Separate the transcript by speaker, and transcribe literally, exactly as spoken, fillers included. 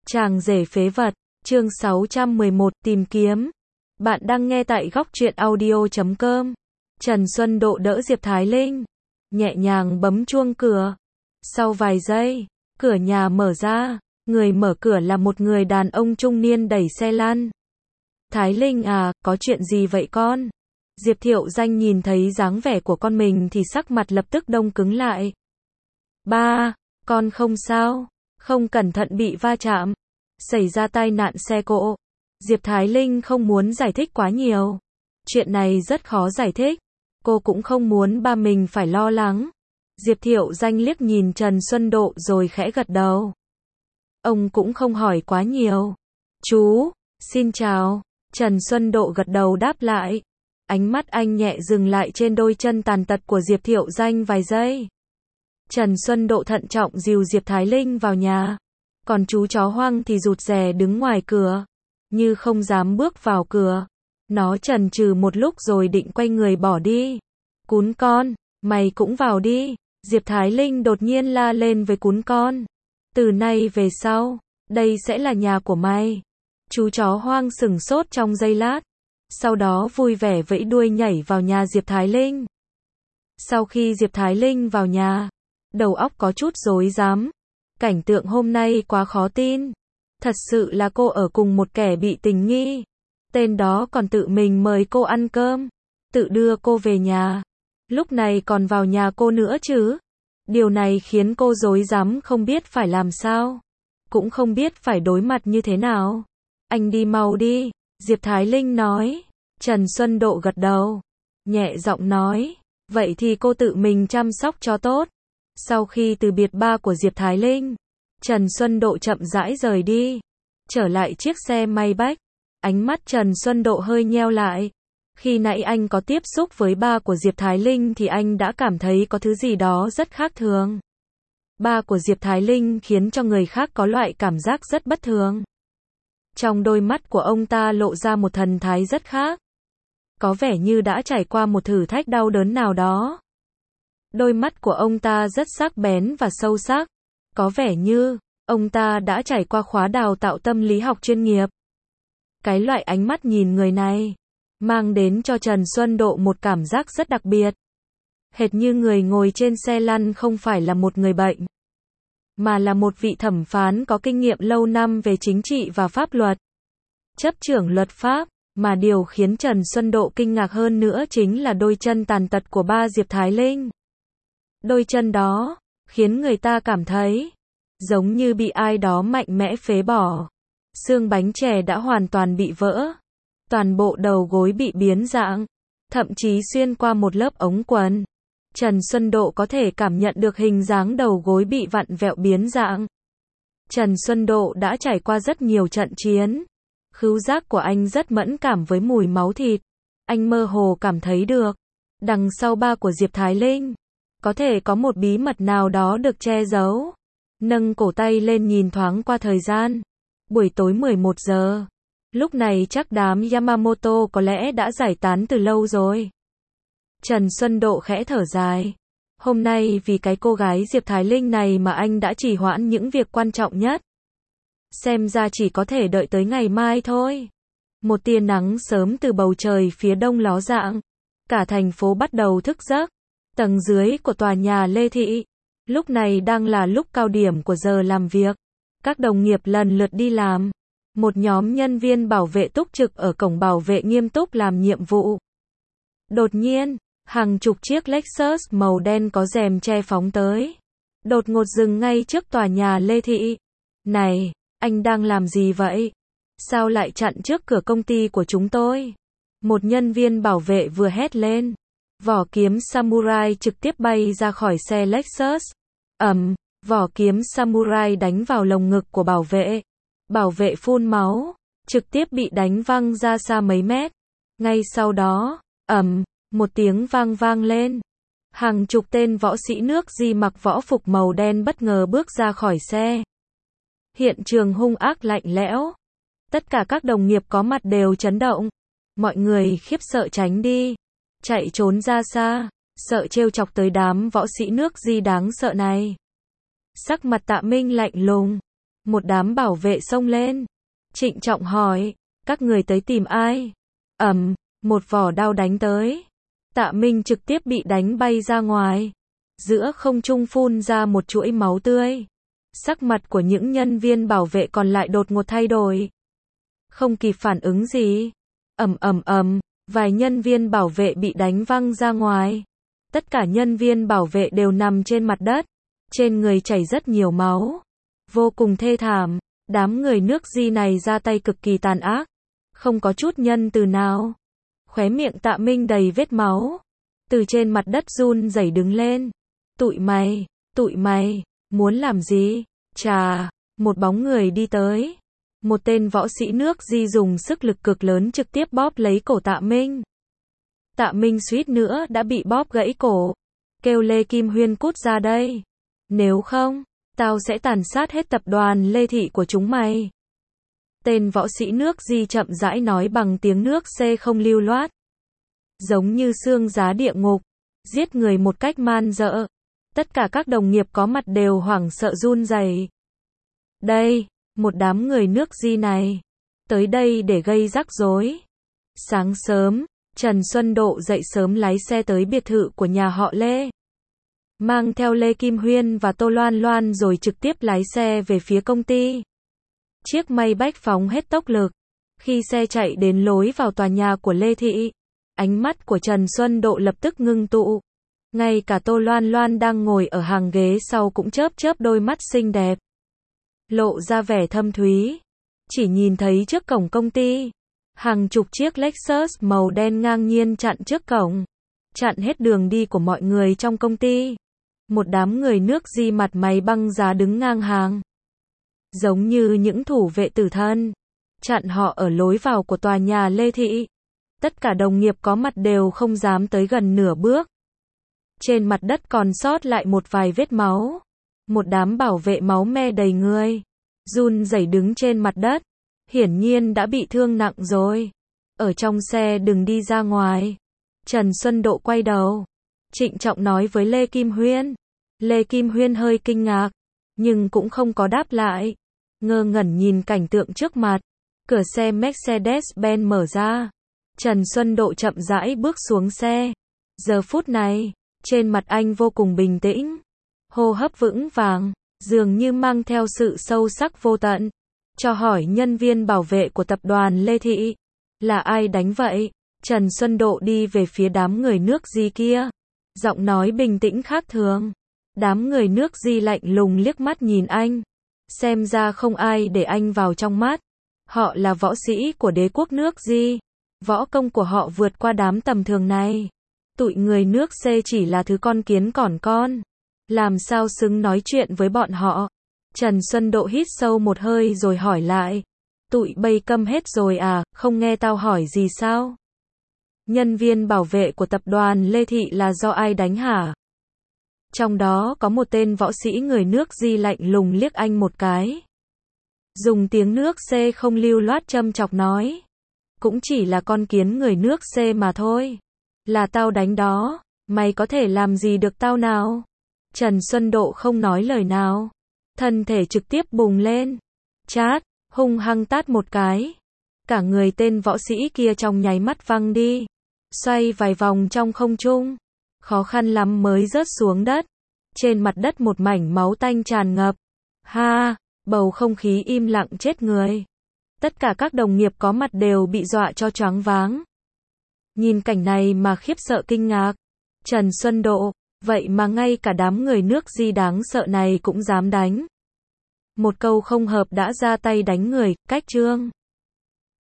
Speaker 1: Chàng rể phế vật, chương sáu trăm mười một, tìm kiếm. Bạn đang nghe tại góc truyện audio chấm com. Trần Xuân Độ đỡ Diệp Thái Linh, nhẹ nhàng bấm chuông cửa. Sau vài giây, cửa nhà mở ra, người mở cửa là một người đàn ông trung niên đẩy xe lăn. Thái Linh à, có chuyện gì vậy con? Diệp Thiệu Danh nhìn thấy dáng vẻ của con mình thì sắc mặt lập tức đông cứng lại. Ba, con không sao, không cẩn thận bị va chạm, xảy ra tai nạn xe cộ. Diệp Thái Linh không muốn giải thích quá nhiều. Chuyện này rất khó giải thích. Cô cũng không muốn ba mình phải lo lắng. Diệp Thiệu Danh liếc nhìn Trần Xuân Độ rồi khẽ gật đầu. Ông cũng không hỏi quá nhiều. Chú, xin chào. Trần Xuân Độ gật đầu đáp lại. Ánh mắt anh nhẹ dừng lại trên đôi chân tàn tật của Diệp Thiệu Danh vài giây. Trần Xuân Độ thận trọng dìu Diệp Thái Linh vào nhà. Còn chú chó hoang thì rụt rè đứng ngoài cửa, như không dám bước vào cửa. Nó chần chừ một lúc rồi định quay người bỏ đi. Cún con, mày cũng vào đi. Diệp Thái Linh đột nhiên la lên với cún con. Từ nay về sau, đây sẽ là nhà của mày. Chú chó hoang sửng sốt trong giây lát. Sau đó vui vẻ vẫy đuôi nhảy vào nhà Diệp Thái Linh. Sau khi Diệp Thái Linh vào nhà, đầu óc có chút rối rắm. Cảnh tượng hôm nay quá khó tin. Thật sự là cô ở cùng một kẻ bị tình nghi. Tên đó còn tự mình mời cô ăn cơm, tự đưa cô về nhà. Lúc này còn vào nhà cô nữa chứ. Điều này khiến cô rối rắm không biết phải làm sao. Cũng không biết phải đối mặt như thế nào. Anh đi mau đi, Diệp Thái Linh nói. Trần Xuân Độ gật đầu, nhẹ giọng nói. Vậy thì cô tự mình chăm sóc cho tốt. Sau khi từ biệt ba của Diệp Thái Linh, Trần Xuân Độ chậm rãi rời đi. Trở lại chiếc xe Maybach, ánh mắt Trần Xuân Độ hơi nheo lại. Khi nãy anh có tiếp xúc với ba của Diệp Thái Linh thì anh đã cảm thấy có thứ gì đó rất khác thường. Ba của Diệp Thái Linh khiến cho người khác có loại cảm giác rất bất thường. Trong đôi mắt của ông ta lộ ra một thần thái rất khác. Có vẻ như đã trải qua một thử thách đau đớn nào đó. Đôi mắt của ông ta rất sắc bén và sâu sắc. Có vẻ như, ông ta đã trải qua khóa đào tạo tâm lý học chuyên nghiệp. Cái loại ánh mắt nhìn người này, mang đến cho Trần Xuân Độ một cảm giác rất đặc biệt. Hệt như người ngồi trên xe lăn không phải là một người bệnh, mà là một vị thẩm phán có kinh nghiệm lâu năm về chính trị và pháp luật. Chấp trưởng luật pháp, mà điều khiến Trần Xuân Độ kinh ngạc hơn nữa chính là đôi chân tàn tật của ba Diệp Thái Linh. Đôi chân đó khiến người ta cảm thấy giống như bị ai đó mạnh mẽ phế bỏ. Xương bánh chè đã hoàn toàn bị vỡ. Toàn bộ đầu gối bị biến dạng, thậm chí xuyên qua một lớp ống quần. Trần Xuân Độ có thể cảm nhận được hình dáng đầu gối bị vặn vẹo biến dạng. Trần Xuân Độ đã trải qua rất nhiều trận chiến. Khứu giác của anh rất mẫn cảm với mùi máu thịt. Anh mơ hồ cảm thấy được, đằng sau ba của Diệp Thái Linh, có thể có một bí mật nào đó được che giấu. Nâng cổ tay lên nhìn thoáng qua thời gian. Buổi tối mười một giờ. Lúc này chắc đám Yamamoto có lẽ đã giải tán từ lâu rồi. Trần Xuân Độ khẽ thở dài. Hôm nay vì cái cô gái Diệp Thái Linh này mà anh đã trì hoãn những việc quan trọng nhất. Xem ra chỉ có thể đợi tới ngày mai thôi. Một tia nắng sớm từ bầu trời phía đông ló dạng. Cả thành phố bắt đầu thức giấc. Tầng dưới của tòa nhà Lê Thị, lúc này đang là lúc cao điểm của giờ làm việc. Các đồng nghiệp lần lượt đi làm. Một nhóm nhân viên bảo vệ túc trực ở cổng bảo vệ nghiêm túc làm nhiệm vụ. Đột nhiên, hàng chục chiếc Lexus màu đen có rèm che phóng tới. Đột ngột dừng ngay trước tòa nhà Lê Thị. Này, anh đang làm gì vậy? Sao lại chặn trước cửa công ty của chúng tôi? Một nhân viên bảo vệ vừa hét lên. Vỏ kiếm samurai trực tiếp bay ra khỏi xe Lexus. Ầm, vỏ kiếm samurai đánh vào lồng ngực của bảo vệ. Bảo vệ phun máu, trực tiếp bị đánh văng ra xa mấy mét. Ngay sau đó, ầm, một tiếng vang vang lên. Hàng chục tên võ sĩ nước Di mặc võ phục màu đen bất ngờ bước ra khỏi xe. Hiện trường hung ác lạnh lẽo. Tất cả các đồng nghiệp có mặt đều chấn động. Mọi người khiếp sợ tránh đi, chạy trốn ra xa, sợ trêu chọc tới đám võ sĩ nước Di đáng sợ này. Sắc mặt Tạ Minh lạnh lùng. Một đám bảo vệ xông lên. Trịnh trọng hỏi, các người tới tìm ai? Ầm, một vỏ đao đánh tới. Tạ Minh trực tiếp bị đánh bay ra ngoài. Giữa không trung phun ra một chuỗi máu tươi. Sắc mặt của những nhân viên bảo vệ còn lại đột ngột thay đổi. Không kịp phản ứng gì. Ầm ầm ầm, vài nhân viên bảo vệ bị đánh văng ra ngoài. Tất cả nhân viên bảo vệ đều nằm trên mặt đất. Trên người chảy rất nhiều máu. Vô cùng thê thảm. Đám người nước Di này ra tay cực kỳ tàn ác. Không có chút nhân từ nào. Khóe miệng Tạ Minh đầy vết máu. Từ trên mặt đất run rẩy đứng lên. Tụi mày, tụi mày, muốn làm gì? Chà, một bóng người đi tới. Một tên võ sĩ nước Di dùng sức lực cực lớn trực tiếp bóp lấy cổ Tạ Minh. Tạ Minh suýt nữa đã bị bóp gãy cổ. Kêu Lê Kim Huyên cút ra đây. Nếu không, tao sẽ tàn sát hết tập đoàn Lê Thị của chúng mày. Tên võ sĩ nước Di chậm rãi nói bằng tiếng nước C không lưu loát. Giống như xương giá địa ngục. Giết người một cách man dợ. Tất cả các đồng nghiệp có mặt đều hoảng sợ run rẩy. Đây, một đám người nước Di này. Tới đây để gây rắc rối. Sáng sớm, Trần Xuân Độ dậy sớm lái xe tới biệt thự của nhà họ Lê. Mang theo Lê Kim Huyên và Tô Loan Loan rồi trực tiếp lái xe về phía công ty. Chiếc Maybach phóng hết tốc lực. Khi xe chạy đến lối vào tòa nhà của Lê Thị, ánh mắt của Trần Xuân Độ lập tức ngưng tụ. Ngay cả Tô Loan Loan đang ngồi ở hàng ghế sau cũng chớp chớp đôi mắt xinh đẹp. Lộ ra vẻ thâm thúy. Chỉ nhìn thấy trước cổng công ty. Hàng chục chiếc Lexus màu đen ngang nhiên chặn trước cổng. Chặn hết đường đi của mọi người trong công ty. Một đám người nước Di mặt mày băng giá đứng ngang hàng. Giống như những thủ vệ tử thân. Chặn họ ở lối vào của tòa nhà Lê Thị. Tất cả đồng nghiệp có mặt đều không dám tới gần nửa bước. Trên mặt đất còn sót lại một vài vết máu. Một đám bảo vệ máu me đầy người. Run rẩy đứng trên mặt đất. Hiển nhiên đã bị thương nặng rồi. Ở trong xe đừng đi ra ngoài. Trần Xuân Độ quay đầu. Trịnh trọng nói với Lê Kim Huyên. Lê Kim Huyên hơi kinh ngạc. Nhưng cũng không có đáp lại. Ngơ ngẩn nhìn cảnh tượng trước mặt. Cửa xe Mercedes-Benz mở ra. Trần Xuân Độ chậm rãi bước xuống xe. Giờ phút này, trên mặt anh vô cùng bình tĩnh. Hô hấp vững vàng, dường như mang theo sự sâu sắc vô tận. Cho hỏi nhân viên bảo vệ của tập đoàn Lê Thị. Là ai đánh vậy? Trần Xuân Độ đi về phía đám người nước Di kia. Giọng nói bình tĩnh khác thường. Đám người nước Di lạnh lùng liếc mắt nhìn anh. Xem ra không ai để anh vào trong mắt. Họ là võ sĩ của đế quốc nước Di. Võ công của họ vượt qua đám tầm thường này. Tụi người nước C chỉ là thứ con kiến cỏn con. Làm sao xứng nói chuyện với bọn họ? Trần Xuân Độ hít sâu một hơi rồi hỏi lại. Tụi bay câm hết rồi à, không nghe tao hỏi gì sao? Nhân viên bảo vệ của tập đoàn Lê Thị là do ai đánh hả? Trong đó có một tên võ sĩ người nước Di lạnh lùng liếc anh một cái. Dùng tiếng nước C không lưu loát châm chọc nói. Cũng chỉ là con kiến người nước C mà thôi. Là tao đánh đó, mày có thể làm gì được tao nào? Trần Xuân Độ không nói lời nào. Thân thể trực tiếp bùng lên. Chát, hung hăng tát một cái. Cả người tên võ sĩ kia trong nháy mắt văng đi. Xoay vài vòng trong không trung. Khó khăn lắm mới rớt xuống đất. Trên mặt đất một mảnh máu tanh tràn ngập. Ha, bầu không khí im lặng chết người. Tất cả các đồng nghiệp có mặt đều bị dọa cho choáng váng. Nhìn cảnh này mà khiếp sợ kinh ngạc. Trần Xuân Độ, vậy mà ngay cả đám người nước Di đáng sợ này cũng dám đánh. Một câu không hợp đã ra tay đánh người, cách trương.